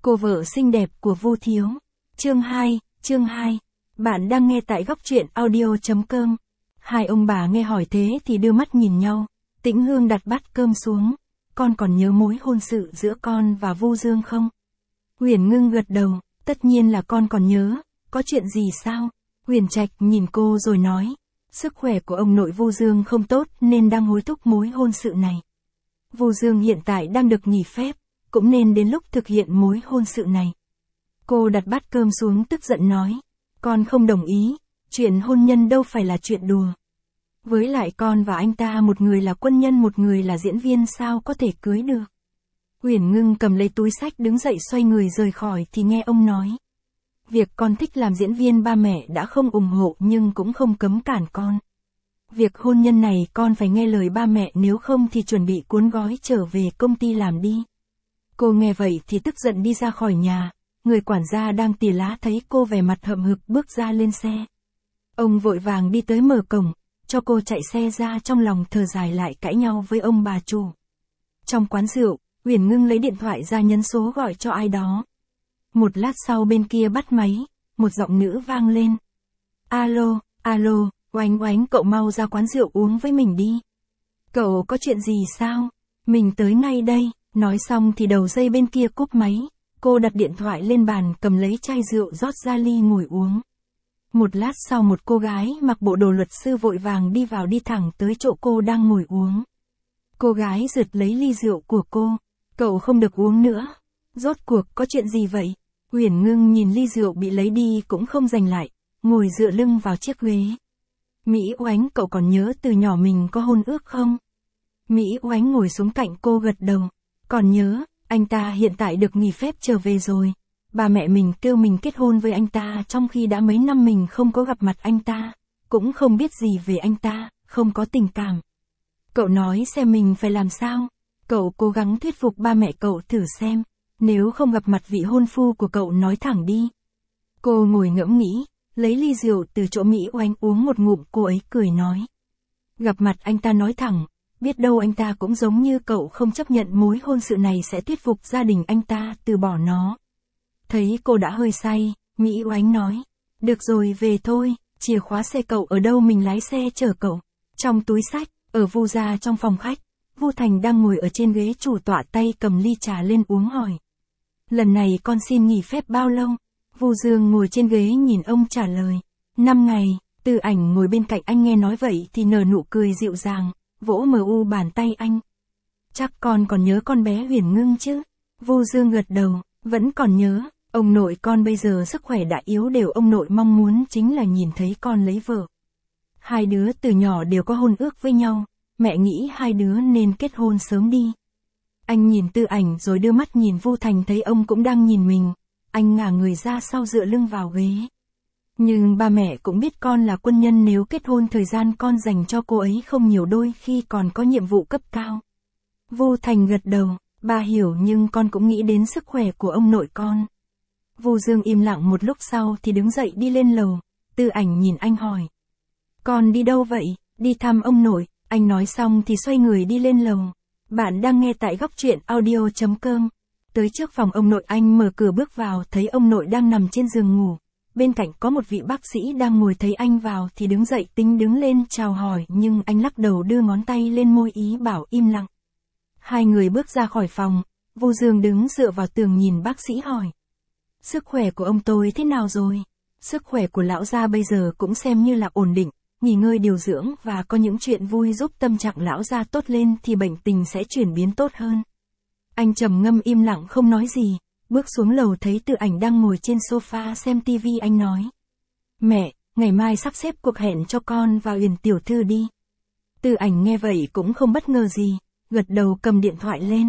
Cô vợ xinh đẹp của Vu Thiếu. Chương 2. Bạn đang nghe tại góc truyện audio.com. Hai ông bà nghe hỏi thế thì đưa mắt nhìn nhau. Tĩnh Hương đặt bát cơm xuống. Con còn nhớ mối hôn sự giữa con và Vu Dương không? Huyền Ngưng gật đầu. Tất nhiên là con còn nhớ. Có chuyện gì sao? Huyền Trạch nhìn cô rồi nói. Sức khỏe của ông nội Vu Dương không tốt nên đang hối thúc mối hôn sự này. Vu Dương hiện tại đang được nghỉ phép, cũng nên đến lúc thực hiện mối hôn sự này. Cô đặt bát cơm xuống tức giận nói. Con không đồng ý, chuyện hôn nhân đâu phải là chuyện đùa. Với lại con và anh ta một người là quân nhân một người là diễn viên sao có thể cưới được. Huyền Ngưng cầm lấy túi xách đứng dậy xoay người rời khỏi thì nghe ông nói. Việc con thích làm diễn viên ba mẹ đã không ủng hộ nhưng cũng không cấm cản con. Việc hôn nhân này con phải nghe lời ba mẹ nếu không thì chuẩn bị cuốn gói trở về công ty làm đi. Cô nghe vậy thì tức giận đi ra khỏi nhà, người quản gia đang tỉa lá thấy cô vẻ mặt hậm hực bước ra lên xe. Ông vội vàng đi tới mở cổng, cho cô chạy xe ra trong lòng thở dài lại cãi nhau với ông bà chủ. Trong quán rượu, Huyền Ngưng lấy điện thoại ra nhấn số gọi cho ai đó. Một lát sau bên kia bắt máy, một giọng nữ vang lên. Alo, Oánh Oánh cậu mau ra quán rượu uống với mình đi. Cậu có chuyện gì sao? Mình tới ngay đây. Nói xong thì đầu dây bên kia cúp máy, cô đặt điện thoại lên bàn cầm lấy chai rượu rót ra ly ngồi uống. Một lát sau một cô gái mặc bộ đồ luật sư vội vàng đi vào đi thẳng tới chỗ cô đang ngồi uống. Cô gái giật lấy ly rượu của cô. Cậu không được uống nữa. Rốt cuộc có chuyện gì vậy? Huyền Ngưng nhìn ly rượu bị lấy đi cũng không giành lại, ngồi dựa lưng vào chiếc ghế. Mỹ Oánh cậu còn nhớ từ nhỏ mình có hôn ước không? Mỹ Oánh ngồi xuống cạnh cô gật đầu. Còn nhớ, anh ta hiện tại được nghỉ phép trở về rồi. Bà mẹ mình kêu mình kết hôn với anh ta trong khi đã mấy năm mình không có gặp mặt anh ta, cũng không biết gì về anh ta, không có tình cảm. Cậu nói xem mình phải làm sao? Cậu cố gắng thuyết phục ba mẹ cậu thử xem, nếu không gặp mặt vị hôn phu của cậu nói thẳng đi. Cô ngồi ngẫm nghĩ, lấy ly rượu từ chỗ Mỹ Oánh uống một ngụm cô ấy cười nói. Gặp mặt anh ta nói thẳng. Biết đâu anh ta cũng giống như cậu không chấp nhận mối hôn sự này sẽ thuyết phục gia đình anh ta từ bỏ nó. Thấy cô đã hơi say, Mỹ Oánh nói. Được rồi về thôi, chìa khóa xe cậu ở đâu mình lái xe chở cậu. Trong túi xách, ở Vu gia trong phòng khách, Vu Thành đang ngồi ở trên ghế chủ tọa tay cầm ly trà lên uống hỏi. Lần này con xin nghỉ phép bao lâu? Vu Dương ngồi trên ghế nhìn ông trả lời. 5 ngày, Từ Ảnh ngồi bên cạnh anh nghe nói vậy thì nở nụ cười dịu dàng. Vỗ mờ bàn tay anh. Chắc con còn nhớ con bé Huyền Ngưng chứ? Vu Dương gật đầu, vẫn còn nhớ, ông nội con bây giờ sức khỏe đã yếu đều ông nội mong muốn chính là nhìn thấy con lấy vợ. Hai đứa từ nhỏ đều có hôn ước với nhau, mẹ nghĩ hai đứa nên kết hôn sớm đi. Anh nhìn Từ Ảnh rồi đưa mắt nhìn Vu Thành thấy ông cũng đang nhìn mình, anh ngả người ra sau dựa lưng vào ghế. Nhưng ba mẹ cũng biết con là quân nhân nếu kết hôn thời gian con dành cho cô ấy không nhiều đôi khi còn có nhiệm vụ cấp cao. Vu Thành gật đầu, ba hiểu nhưng con cũng nghĩ đến sức khỏe của ông nội con. Vu Dương im lặng một lúc sau thì đứng dậy đi lên lầu, Từ Ảnh nhìn anh hỏi. Con đi đâu vậy? Đi thăm ông nội, anh nói xong thì xoay người đi lên lầu. Bạn đang nghe tại góc truyện audio.com. Tới trước phòng ông nội anh mở cửa bước vào thấy ông nội đang nằm trên giường ngủ. Bên cạnh có một vị bác sĩ đang ngồi thấy anh vào thì đứng dậy tính đứng lên chào hỏi nhưng anh lắc đầu đưa ngón tay lên môi ý bảo im lặng. Hai người bước ra khỏi phòng, Vu Dương đứng dựa vào tường nhìn bác sĩ hỏi. Sức khỏe của ông tôi thế nào rồi? Sức khỏe của lão gia bây giờ cũng xem như là ổn định, nghỉ ngơi điều dưỡng và có những chuyện vui giúp tâm trạng lão gia tốt lên thì bệnh tình sẽ chuyển biến tốt hơn. Anh trầm ngâm im lặng không nói gì. Bước xuống lầu thấy Từ Ảnh đang ngồi trên sofa xem tivi anh nói. Mẹ, ngày mai sắp xếp cuộc hẹn cho con và Huyền tiểu thư đi. Từ Ảnh nghe vậy cũng không bất ngờ gì, gật đầu cầm điện thoại lên.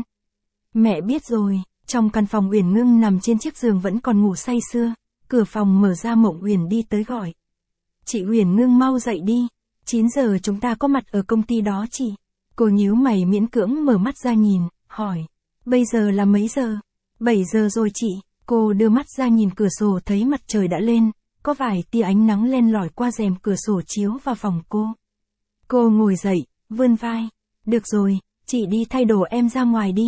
Mẹ biết rồi, trong căn phòng Huyền Ngưng nằm trên chiếc giường vẫn còn ngủ say sưa, cửa phòng mở ra Mộng Huyền đi tới gọi. Chị Huyền Ngưng mau dậy đi, 9 giờ chúng ta có mặt ở công ty đó chị. Cô nhíu mày miễn cưỡng mở mắt ra nhìn, hỏi. Bây giờ là mấy giờ? 7 giờ rồi chị, cô đưa mắt ra nhìn cửa sổ thấy mặt trời đã lên, có vài tia ánh nắng len lỏi qua rèm cửa sổ chiếu vào phòng cô. Cô ngồi dậy, vươn vai. Được rồi, chị đi thay đồ em ra ngoài đi.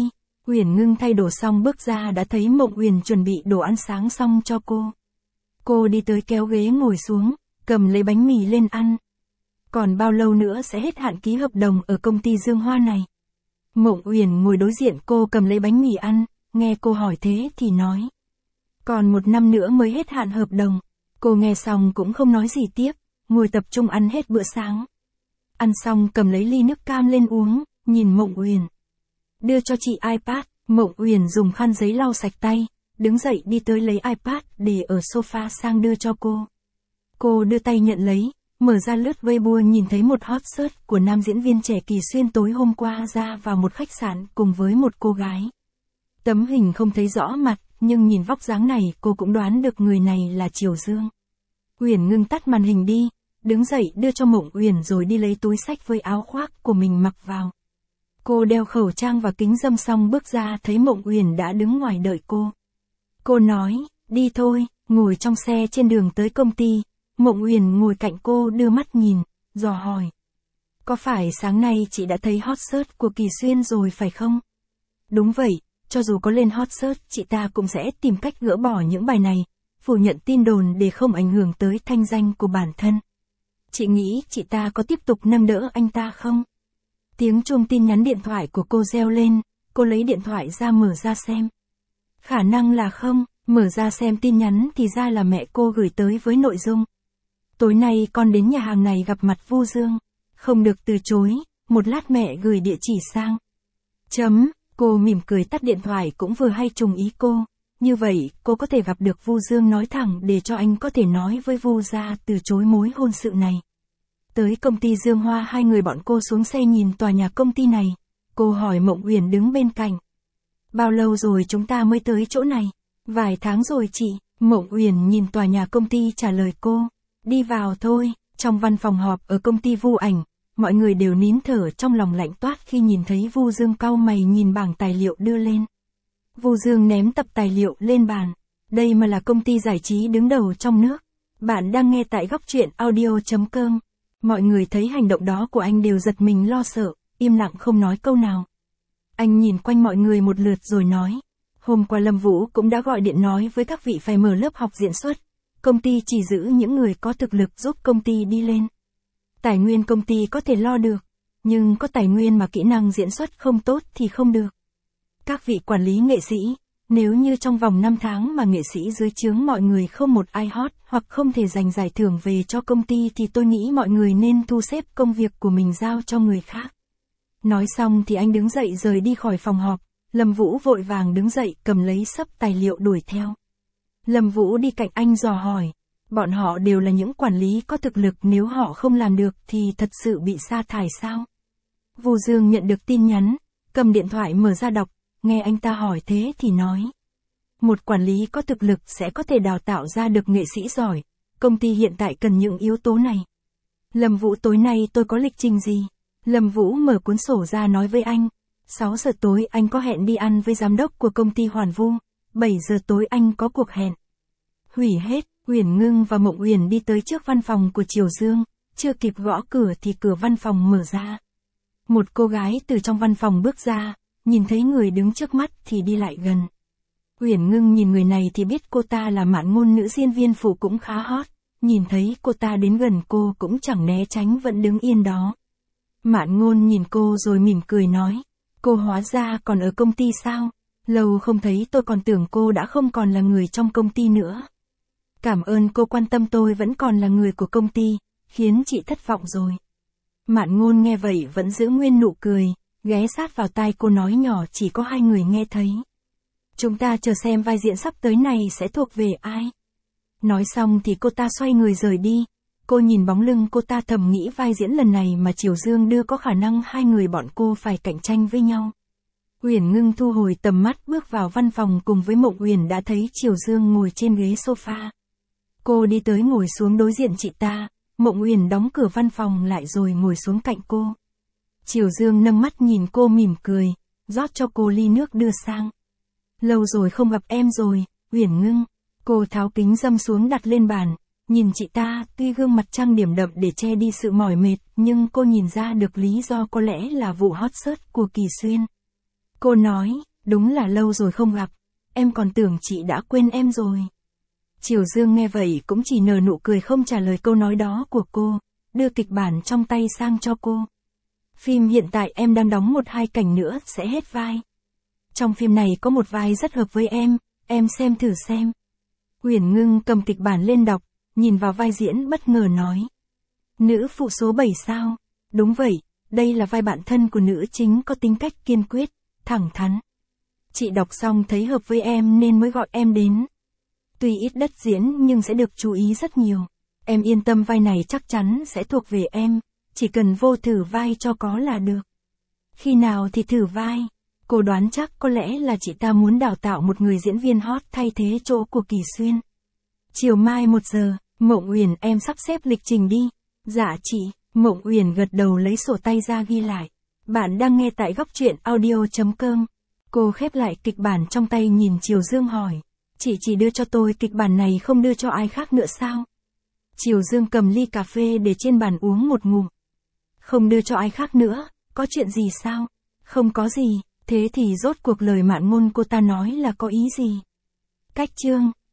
Uyển Ngưng thay đồ xong bước ra đã thấy Mộng Uyển chuẩn bị đồ ăn sáng xong cho cô. Cô đi tới kéo ghế ngồi xuống, cầm lấy bánh mì lên ăn. Còn bao lâu nữa sẽ hết hạn ký hợp đồng ở công ty Dương Hoa này? Mộng Uyển ngồi đối diện cô cầm lấy bánh mì ăn, nghe cô hỏi thế thì nói. Còn 1 năm nữa mới hết hạn hợp đồng. Cô nghe xong cũng không nói gì tiếp, ngồi tập trung ăn hết bữa sáng. Ăn xong cầm lấy ly nước cam lên uống, nhìn Mộng Uyển. Đưa cho chị iPad, Mộng Uyển dùng khăn giấy lau sạch tay, đứng dậy đi tới lấy iPad để ở sofa sang đưa cho cô. Cô đưa tay nhận lấy, mở ra lướt Weibo nhìn thấy một hot search của nam diễn viên trẻ Kỳ Xuyên tối hôm qua ra vào một khách sạn cùng với một cô gái. Tấm hình không thấy rõ mặt, nhưng nhìn vóc dáng này cô cũng đoán được người này là Triều Dương. Uyển Ngưng tắt màn hình đi, đứng dậy đưa cho Mộng Uyển rồi đi lấy túi xách với áo khoác của mình mặc vào. Cô đeo khẩu trang và kính râm xong bước ra thấy Mộng Uyển đã đứng ngoài đợi cô. Cô nói, đi thôi, ngồi trong xe trên đường tới công ty. Mộng Uyển ngồi cạnh cô đưa mắt nhìn, dò hỏi. Có phải sáng nay chị đã thấy hot search của Kỳ Xuyên rồi phải không? Đúng vậy, cho dù có lên hot search chị ta cũng sẽ tìm cách gỡ bỏ những bài này, phủ nhận tin đồn để không ảnh hưởng tới thanh danh của bản thân. Chị nghĩ chị ta có tiếp tục nâng đỡ anh ta không? Tiếng chuông tin nhắn điện thoại của cô reo lên, cô lấy điện thoại ra mở ra xem. Khả năng là không, mở ra xem tin nhắn thì ra là mẹ cô gửi tới với nội dung. Tối nay con đến nhà hàng này gặp mặt Vu Dương, không được từ chối, một lát mẹ gửi địa chỉ sang. Cô mỉm cười tắt điện thoại cũng vừa hay trùng ý cô, như vậy cô có thể gặp được Vu Dương nói thẳng để cho anh có thể nói với Vu gia từ chối mối hôn sự này. Tới công ty Dương Hoa hai người bọn cô xuống xe nhìn tòa nhà công ty này, cô hỏi Mộng Uyển đứng bên cạnh. Bao lâu rồi chúng ta mới tới chỗ này? Vài tháng rồi chị, Mộng Uyển nhìn tòa nhà công ty trả lời cô. Đi vào thôi, trong văn phòng họp ở công ty Vu Ảnh, mọi người đều nín thở trong lòng lạnh toát khi nhìn thấy Vu Dương cau mày nhìn bảng tài liệu đưa lên. Vu Dương ném tập tài liệu lên bàn. Đây mà là công ty giải trí đứng đầu trong nước. Bạn đang nghe tại góc truyện audio.com. Mọi người thấy hành động đó của anh đều giật mình lo sợ, im lặng không nói câu nào. Anh nhìn quanh mọi người một lượt rồi nói. Hôm qua Lâm Vũ cũng đã gọi điện nói với các vị phải mở lớp học diễn xuất. Công ty chỉ giữ những người có thực lực giúp công ty đi lên. Tài nguyên công ty có thể lo được, nhưng có tài nguyên mà kỹ năng diễn xuất không tốt thì không được. Các vị quản lý nghệ sĩ, nếu như trong vòng 5 tháng mà nghệ sĩ dưới trướng mọi người không một ai hot hoặc không thể giành giải thưởng về cho công ty thì tôi nghĩ mọi người nên thu xếp công việc của mình giao cho người khác. Nói xong thì anh đứng dậy rời đi khỏi phòng họp, Lâm Vũ vội vàng đứng dậy cầm lấy xấp tài liệu đuổi theo. Lâm Vũ đi cạnh anh dò hỏi, bọn họ đều là những quản lý có thực lực, nếu họ không làm được thì thật sự bị sa thải sao? Vu Dương nhận được tin nhắn, cầm điện thoại mở ra đọc, nghe anh ta hỏi thế thì nói. Một quản lý có thực lực sẽ có thể đào tạo ra được nghệ sĩ giỏi, công ty hiện tại cần những yếu tố này. Lâm Vũ, tối nay tôi có lịch trình gì? Lâm Vũ mở cuốn sổ ra nói với anh. 6 giờ tối anh có hẹn đi ăn với giám đốc của công ty Hoàn Vu, 7 giờ tối anh có cuộc hẹn. Hủy hết, Uyển Ngưng và Mộng Uyển đi tới trước văn phòng của Triều Dương, chưa kịp gõ cửa thì cửa văn phòng mở ra. Một cô gái từ trong văn phòng bước ra, nhìn thấy người đứng trước mắt thì đi lại gần. Uyển Ngưng nhìn người này thì biết cô ta là Mạn Ngôn, nữ diễn viên phụ cũng khá hot, nhìn thấy cô ta đến gần cô cũng chẳng né tránh vẫn đứng yên đó. Mạn Ngôn nhìn cô rồi mỉm cười nói, cô hóa ra còn ở công ty sao? Lâu không thấy tôi còn tưởng cô đã không còn là người trong công ty nữa. Cảm ơn cô quan tâm, tôi vẫn còn là người của công ty, khiến chị thất vọng rồi. Mạn Ngôn nghe vậy vẫn giữ nguyên nụ cười, ghé sát vào tai cô nói nhỏ chỉ có hai người nghe thấy. Chúng ta chờ xem vai diễn sắp tới này sẽ thuộc về ai. Nói xong thì cô ta xoay người rời đi. Cô nhìn bóng lưng cô ta thầm nghĩ vai diễn lần này mà Triều Dương đưa có khả năng hai người bọn cô phải cạnh tranh với nhau. Uyển Ngưng thu hồi tầm mắt bước vào văn phòng cùng với Mộng Uyển đã thấy Triều Dương ngồi trên ghế sofa. Cô đi tới ngồi xuống đối diện chị ta, Mộng Uyển đóng cửa văn phòng lại rồi ngồi xuống cạnh cô. Triều Dương nâng mắt nhìn cô mỉm cười, rót cho cô ly nước đưa sang. Lâu rồi không gặp em rồi, Uyển Ngưng. Cô tháo kính râm xuống đặt lên bàn, nhìn chị ta, tuy gương mặt trang điểm đậm để che đi sự mỏi mệt, nhưng cô nhìn ra được lý do có lẽ là vụ hot search của Kỳ Xuyên. Cô nói, đúng là lâu rồi không gặp, em còn tưởng chị đã quên em rồi. Triều Dương nghe vậy cũng chỉ nở nụ cười không trả lời câu nói đó của cô, đưa kịch bản trong tay sang cho cô. Phim hiện tại em đang đóng 1-2 cảnh nữa sẽ hết vai. Trong phim này có một vai rất hợp với em xem thử xem. Uyển Ngưng cầm kịch bản lên đọc, nhìn vào vai diễn bất ngờ nói. Nữ phụ số 7 sao? Đúng vậy, đây là vai bạn thân của nữ chính có tính cách kiên quyết, thẳng thắn. Chị đọc xong thấy hợp với em nên mới gọi em đến. Tuy ít đất diễn nhưng sẽ được chú ý rất nhiều. Em yên tâm vai này chắc chắn sẽ thuộc về em, chỉ cần vô thử vai cho có là được. Khi nào thì thử vai? Cô đoán chắc có lẽ là chị ta muốn đào tạo một người diễn viên hot thay thế chỗ của Kỳ Xuyên. Chiều mai 1 giờ, Mộng Uyển em sắp xếp lịch trình đi. Dạ chị, Mộng Uyển gật đầu lấy sổ tay ra ghi lại. Bạn đang nghe tại góc truyện audio.com. Cô khép lại kịch bản trong tay nhìn Triều Dương hỏi. Chị chỉ đưa cho tôi kịch bản này không đưa cho ai khác nữa sao? Triều Dương cầm ly cà phê để trên bàn uống một ngụm. Không đưa cho ai khác nữa, có chuyện gì sao? Không có gì, thế thì rốt cuộc lời mạn ngôn cô ta nói là có ý gì? Cách chương